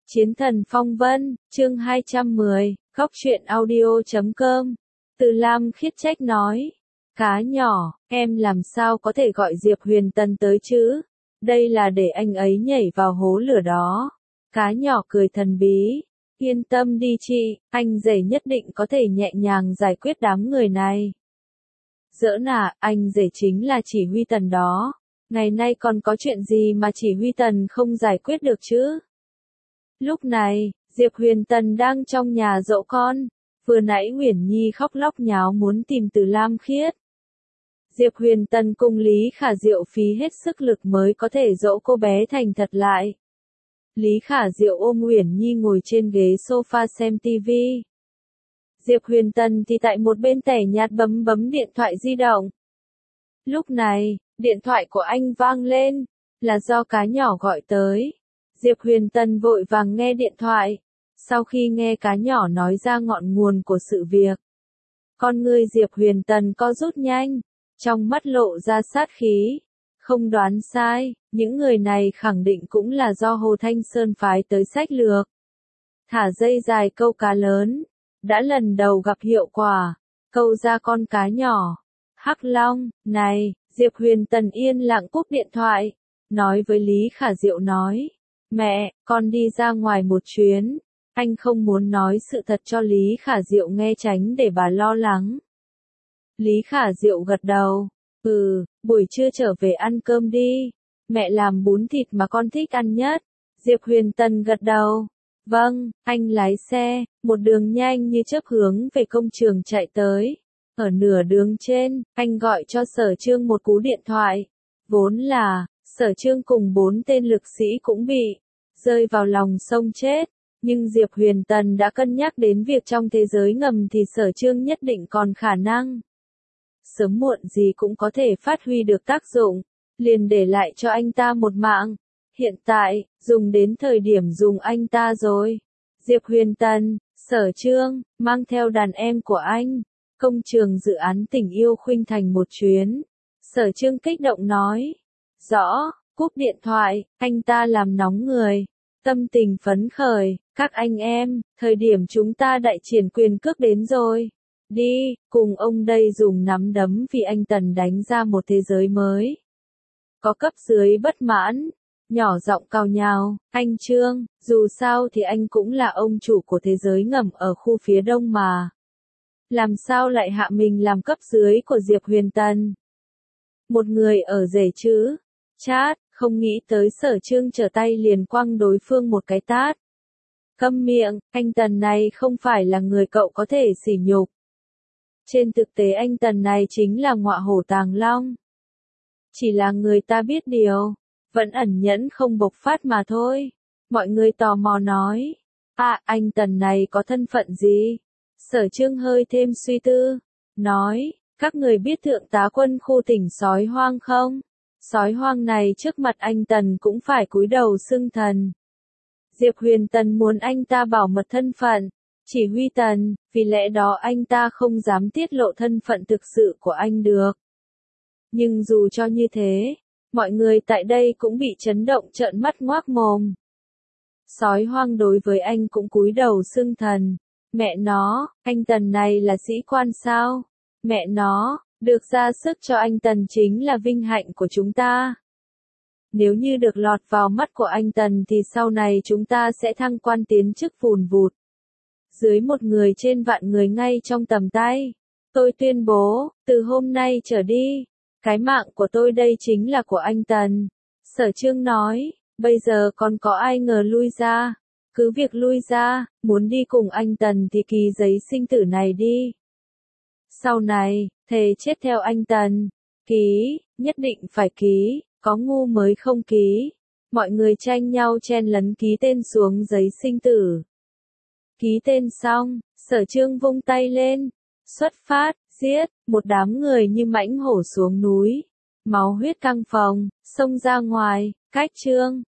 Chiến thần phong vân, chương 210, góc truyện audio.com. Từ Lam Khiết trách nói. Cá nhỏ, em làm sao có thể gọi Diệp Huyền Tân tới chứ? Đây là để anh ấy nhảy vào hố lửa đó. Cá nhỏ cười thần bí. Yên tâm đi chị, anh rể nhất định có thể nhẹ nhàng giải quyết đám người này. Giỡn à, anh rể chính là chỉ huy Tần đó. Ngày nay còn có chuyện gì mà chỉ huy Tần không giải quyết được chứ? Lúc này, Diệp Huyền Tân đang trong nhà dỗ con. Vừa nãy Uyển Nhi khóc lóc nháo muốn tìm Từ Lam Khiết. Diệp Huyền Tân cùng Lý Khả Diệu phí hết sức lực mới có thể dỗ cô bé thành thật lại. Lý Khả Diệu ôm Uyển Nhi ngồi trên ghế sofa xem TV. Diệp Huyền Tân thì tại một bên tẻ nhạt bấm điện thoại di động. Lúc này, điện thoại của anh vang lên, là do cá nhỏ gọi tới. Diệp Huyền Tân vội vàng nghe điện thoại. Sau khi nghe cá nhỏ nói ra ngọn nguồn của sự việc, con ngươi Diệp Huyền Tân co rút nhanh, trong mắt lộ ra sát khí. Không đoán sai, những người này khẳng định cũng là do Hồ Thanh Sơn phái tới sách lược. Thả dây dài câu cá lớn, đã lần đầu gặp hiệu quả, câu ra con cá nhỏ. Hắc Long, này, Diệp Huyền Tân yên lặng cúp điện thoại, nói với Lý Khả Diệu nói. Mẹ, con đi ra ngoài một chuyến. Anh không muốn nói sự thật cho Lý Khả Diệu nghe tránh để bà lo lắng. Lý Khả Diệu gật đầu. Buổi trưa trở về ăn cơm đi. Mẹ làm bún thịt mà con thích ăn nhất. Diệp Huyền Tân gật đầu. Vâng, anh lái xe, một đường nhanh như chớp hướng về công trường chạy tới. Ở nửa đường trên, anh gọi cho Sở Trương một cú điện thoại. Vốn là, Sở Trương cùng 4 tên lực sĩ cũng bị rơi vào lòng sông chết, nhưng Diệp Huyền Tân đã cân nhắc đến việc trong thế giới ngầm thì Sở Trương nhất định còn khả năng. Sớm muộn gì cũng có thể phát huy được tác dụng, liền để lại cho anh ta một mạng. Hiện tại, dùng đến thời điểm dùng anh ta rồi. Diệp Huyền Tân, Sở Trương, mang theo đàn em của anh, công trường dự án Tình Yêu Khuynh Thành một chuyến. Sở Trương kích động nói. Rõ, cúp điện thoại, anh ta làm nóng người. Tâm tình phấn khởi, các anh em, thời điểm chúng ta đại triển quyền cước đến rồi. Đi, cùng ông đây dùng nắm đấm vì anh Tần đánh ra một thế giới mới. Có cấp dưới bất mãn, nhỏ giọng cào nhào, anh Trương, dù sao thì anh cũng là ông chủ của thế giới ngầm ở khu phía đông mà. Làm sao lại hạ mình làm cấp dưới của Diệp Huyền Tân? Một người ở rể chứ? Chát, không nghĩ tới Sở Trương trở tay liền quăng đối phương một cái tát. Câm miệng, anh Tần này không phải là người cậu có thể sỉ nhục. Trên thực tế anh Tần này chính là ngọa hổ tàng long. Chỉ là người ta biết điều, vẫn ẩn nhẫn không bộc phát mà thôi. Mọi người tò mò nói. Anh Tần này có thân phận gì? Sở Trương hơi thêm suy tư. Nói, các người biết thượng tá quân khu tỉnh Sói Hoang không? Sói Hoang này trước mặt anh Tần cũng phải cúi đầu xưng thần. Diệp Huyền Tân muốn anh ta bảo mật thân phận, chỉ huy Tần, vì lẽ đó anh ta không dám tiết lộ thân phận thực sự của anh được. Nhưng dù cho như thế, mọi người tại đây cũng bị chấn động trợn mắt ngoác mồm. Sói Hoang đối với anh cũng cúi đầu xưng thần. Mẹ nó, anh Tần này là sĩ quan sao? Mẹ nó, được ra sức cho anh Tần chính là vinh hạnh của chúng ta. Nếu như được lọt vào mắt của anh Tần thì sau này chúng ta sẽ thăng quan tiến chức vùn vụt. Dưới một người trên vạn người ngay trong tầm tay. Tôi tuyên bố, từ hôm nay trở đi, cái mạng của tôi đây chính là của anh Tần. Sở Trương nói, bây giờ còn có ai ngờ lui ra. Cứ việc lui ra, muốn đi cùng anh Tần thì ký giấy sinh tử này đi. Sau này, thề chết theo anh Tần. Ký, nhất định phải ký, có ngu mới không ký. Mọi người tranh nhau chen lấn ký tên xuống giấy sinh tử. Ký tên xong, Sở Trương vung tay lên. Xuất phát, giết, một đám người như mãnh hổ xuống núi. Máu huyết căng phồng, xông ra ngoài, cách Trương,